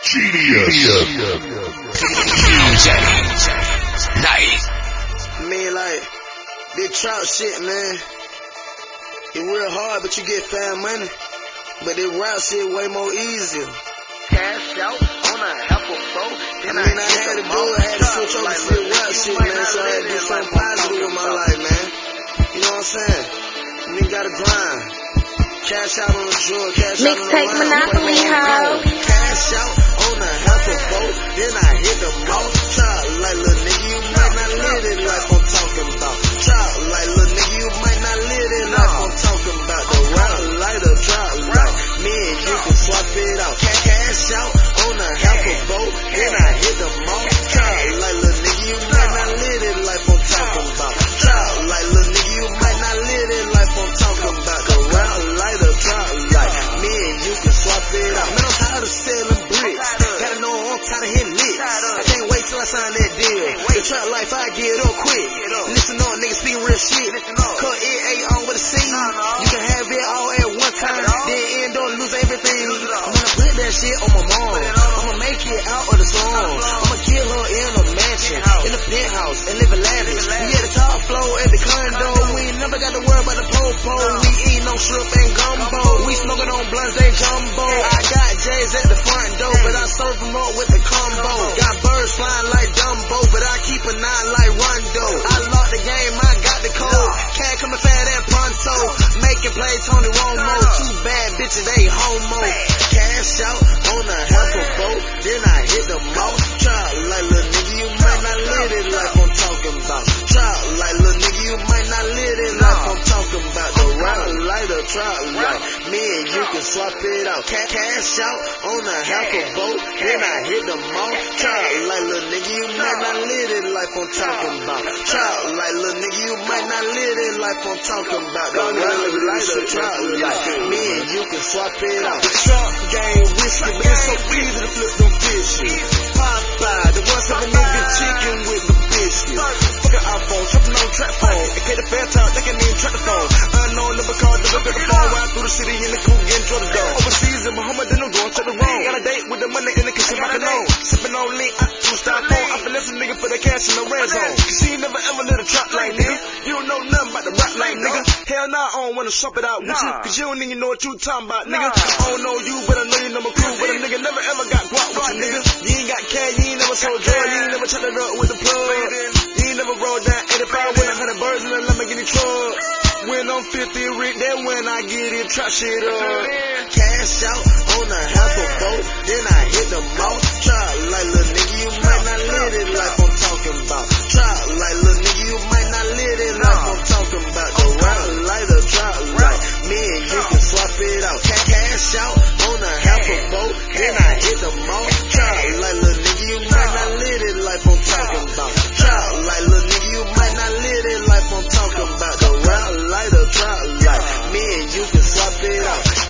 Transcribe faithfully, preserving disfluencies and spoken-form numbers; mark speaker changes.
Speaker 1: Genius. D J Night.
Speaker 2: I mean, like, this trout shit, man. It real hard, but you get fast money. But this rap shit way more easier.
Speaker 3: Cash out on a apple phone.
Speaker 2: I mean, I had to do it. I had to switch over to this rap shit, man. So I had to do something positive with my life, man. You know what I'm saying? Nigga gotta grind. Cash out on the drug, cash out on the
Speaker 4: Mixtape Monopoly, ho.
Speaker 2: Cash out on a half a boat, then I hit the mouth. Try like little nigga, you might not live it like I'm talking about. Try like little nigga, you might not live it like I'm talking about. The round lighter, drop like me and you can swap it out. Cash out on a half a boat, then I hit the mouth. Try like little nigga, you might not live it like I'm talking about. Try like little nigga, you might not live it like I'm talking about. The round lighter, drop like me and you can swap it out. Man, I'm tired of selling bricks. Gotta know I'm tired of hitting licks. I can't wait till I sign that deal. The trap life, I get up quick. Listen up, niggas speaking real shit. Cause it ain't on with a scene. You can have it all at one time, then end up lose everything. I'm gonna put that shit on my mom. I'ma make it out of the slum. I'ma kill her in a mansion, in a penthouse, and live in lavish. We at the top floor at the condo. We ain't never got to worry about the po-po. We eat no shrimp and gumbo. We smoking on blunts, they jumbo. I got J's at the front door, but I serve them up with the combo. Got birds flying like Dumbo, but I keep a nine like Rondo. I lock the game, I got the code. Can't come and fat and pronto. Making play Tony Romo. Two bad bitches, they homo. Cash out on a half a boat, then I hit the mouth. Try like little nigga, you might not live it like I'm talking about. Try like little nigga, you might not live it like I'm talking about. The round lighter, try like me and you can swap it out. Cash out on a half a boat, then I hit the mouth. Try like little nigga, you might not live it like I'm talking about. Try like little nigga, you might not live it like I'm talking about. The round lighter, try like me and you can swap it out. The trap game whiskey, but it's so easy to flip them fishes. Popeye, the one seven nigga chicken with the biscuit. Fuck an iPhone, trapping on trap phone. A K the fair talk, they can't even track the phone. Unknown number card, never got the phone. Ride through the city in the coupe, getting Jordan down. Overseas in Muhammad, then I'm going to the wrong. Got a date with the money in the kitchen, rockin' on. Sippin' on lean, I two star phone. I finesse a nigga for the cash in the red zone. Cause she ain't never ever lit a trap like nigga. You don't know nothing about the rap like nigga. Hell nah, I don't wanna swap it out with you. Cause you don't even know what you talking about, nigga. I don't know you, but I know you know my crew. But a nigga never ever got guap with you, nigga. You ain't got cash, you ain't never sold drugs, you ain't never chopped it up with the plug. You ain't never rolled down eighty-five with a hundred birds in a Lamborghini truck. When I'm fifty, Rick, that when I get it, trap shit up. Cash out on a half a boat, then I